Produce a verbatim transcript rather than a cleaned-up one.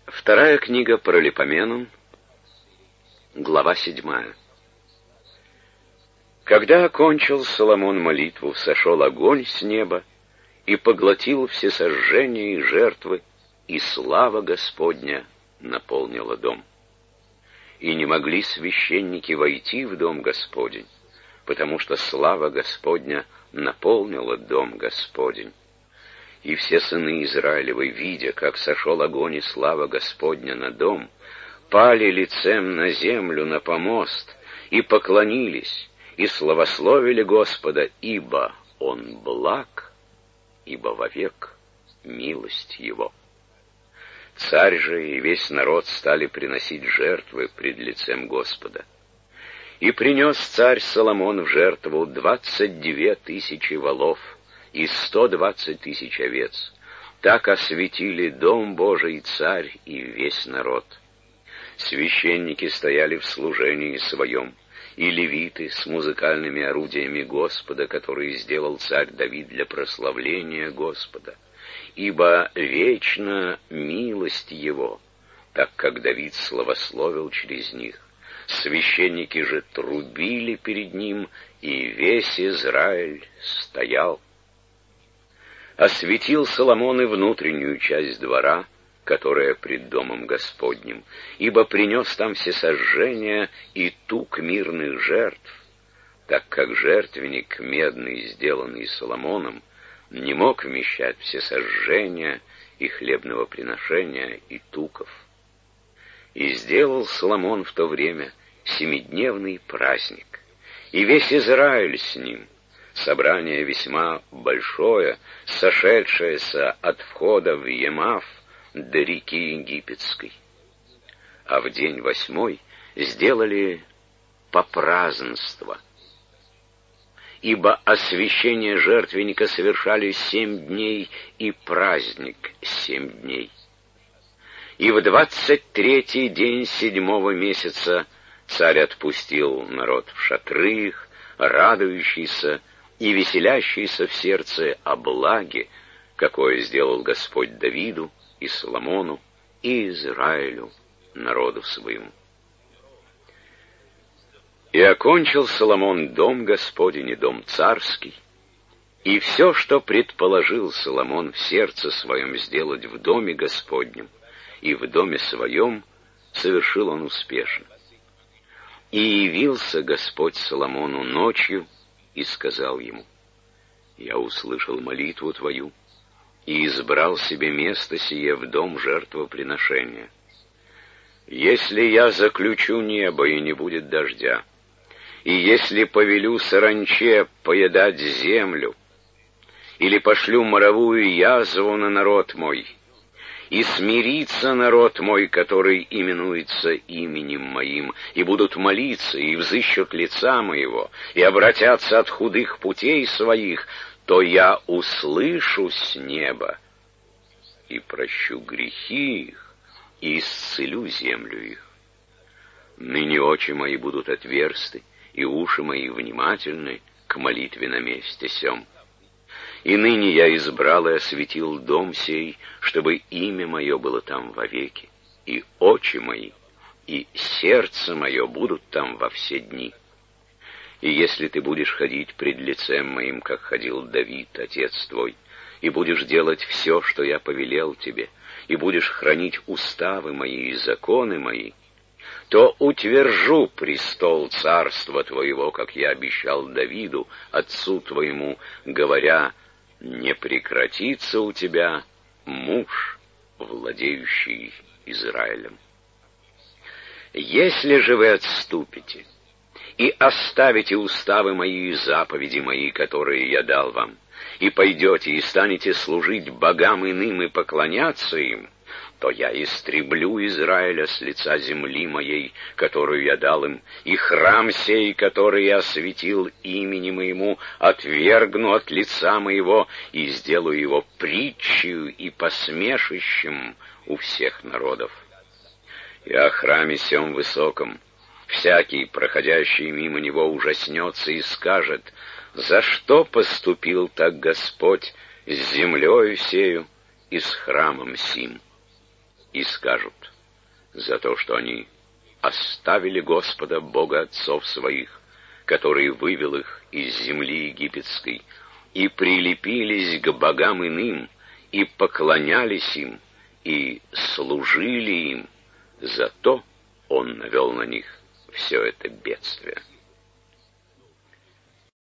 Вторая книга Паралипоменон, глава седьмая. Когда окончил Соломон молитву, сошел огонь с неба и поглотил все сожжения и жертвы, и слава Господня наполнила дом. И не могли священники войти в дом Господень, потому что слава Господня наполнила дом Господень. И все сыны Израилевы, видя, как сошел огонь и слава Господня на дом, пали лицем на землю, на помост, и поклонились, и славословили Господа, ибо Он благ, ибо вовек милость Его. Царь же и весь народ стали приносить жертвы пред лицем Господа. И принес царь Соломон в жертву двадцать две тысячи волов и сто двадцать тысяч овец. Так осветили дом Божий царь и весь народ. Священники стояли в служении своем, и левиты с музыкальными орудиями Господа, которые сделал царь Давид для прославления Господа. Ибо вечна милость Его, так как Давид славословил через них. Священники же трубили перед Ним, и весь Израиль стоял. Осветил Соломон и внутреннюю часть двора, которая пред домом Господним, ибо принес там всесожжения и тук мирных жертв, так как жертвенник медный, сделанный Соломоном, не мог вмещать всесожжения и хлебного приношения и туков. И сделал Соломон в то время семидневный праздник, и весь Израиль с ним, собрание весьма большое, сошедшееся от входа в Емав до реки Египетской. А в день восьмой сделали попразднство, ибо освящение жертвенника совершали семь дней и праздник семь дней. И в двадцать третий день седьмого месяца царь отпустил народ в шатры их, радующийся и веселящийся в сердце о благе, какое сделал Господь Давиду и Соломону и Израилю, народу своему. И окончил Соломон дом Господень и дом царский, и все, что предположил Соломон в сердце своем сделать в доме Господнем и в доме своем, совершил он успешно. И явился Господь Соломону ночью и сказал ему: «Я услышал молитву твою и избрал себе место сие в дом жертвоприношения. Если я заключу небо, и не будет дождя, и если повелю саранче поедать землю, или пошлю моровую язву на народ мой, и смирится народ мой, который именуется именем моим, и будут молиться, и взыщут лица моего, и обратятся от худых путей своих, то я услышу с неба и прощу грехи их, и исцелю землю их. Ныне очи мои будут отверсты, и уши мои внимательны к молитве на месте сем. И ныне я избрал и осветил дом сей, чтобы имя мое было там вовеки, и очи мои, и сердце мое будут там во все дни. И если ты будешь ходить пред лицем моим, как ходил Давид, отец твой, и будешь делать все, что я повелел тебе, и будешь хранить уставы мои и законы мои, то утвержу престол царства твоего, как я обещал Давиду, отцу твоему, говоря: не прекратится у тебя муж, владеющий Израилем. Если же вы отступите и оставите уставы мои и заповеди мои, которые я дал вам, и пойдете и станете служить богам иным и поклоняться им, то я истреблю Израиля с лица земли моей, которую я дал им, и храм сей, который я осветил имени моему, отвергну от лица моего и сделаю его притчей и посмешищем у всех народов. И о храме сем высоком всякий, проходящий мимо него, ужаснется и скажет: за что поступил так Господь с землею сею и с храмом сим? и скажут: за то, что они оставили Господа, Бога отцов своих, который вывел их из земли египетской, и прилепились к богам иным, и поклонялись им, и служили им, зато Он навел на них все это бедствие.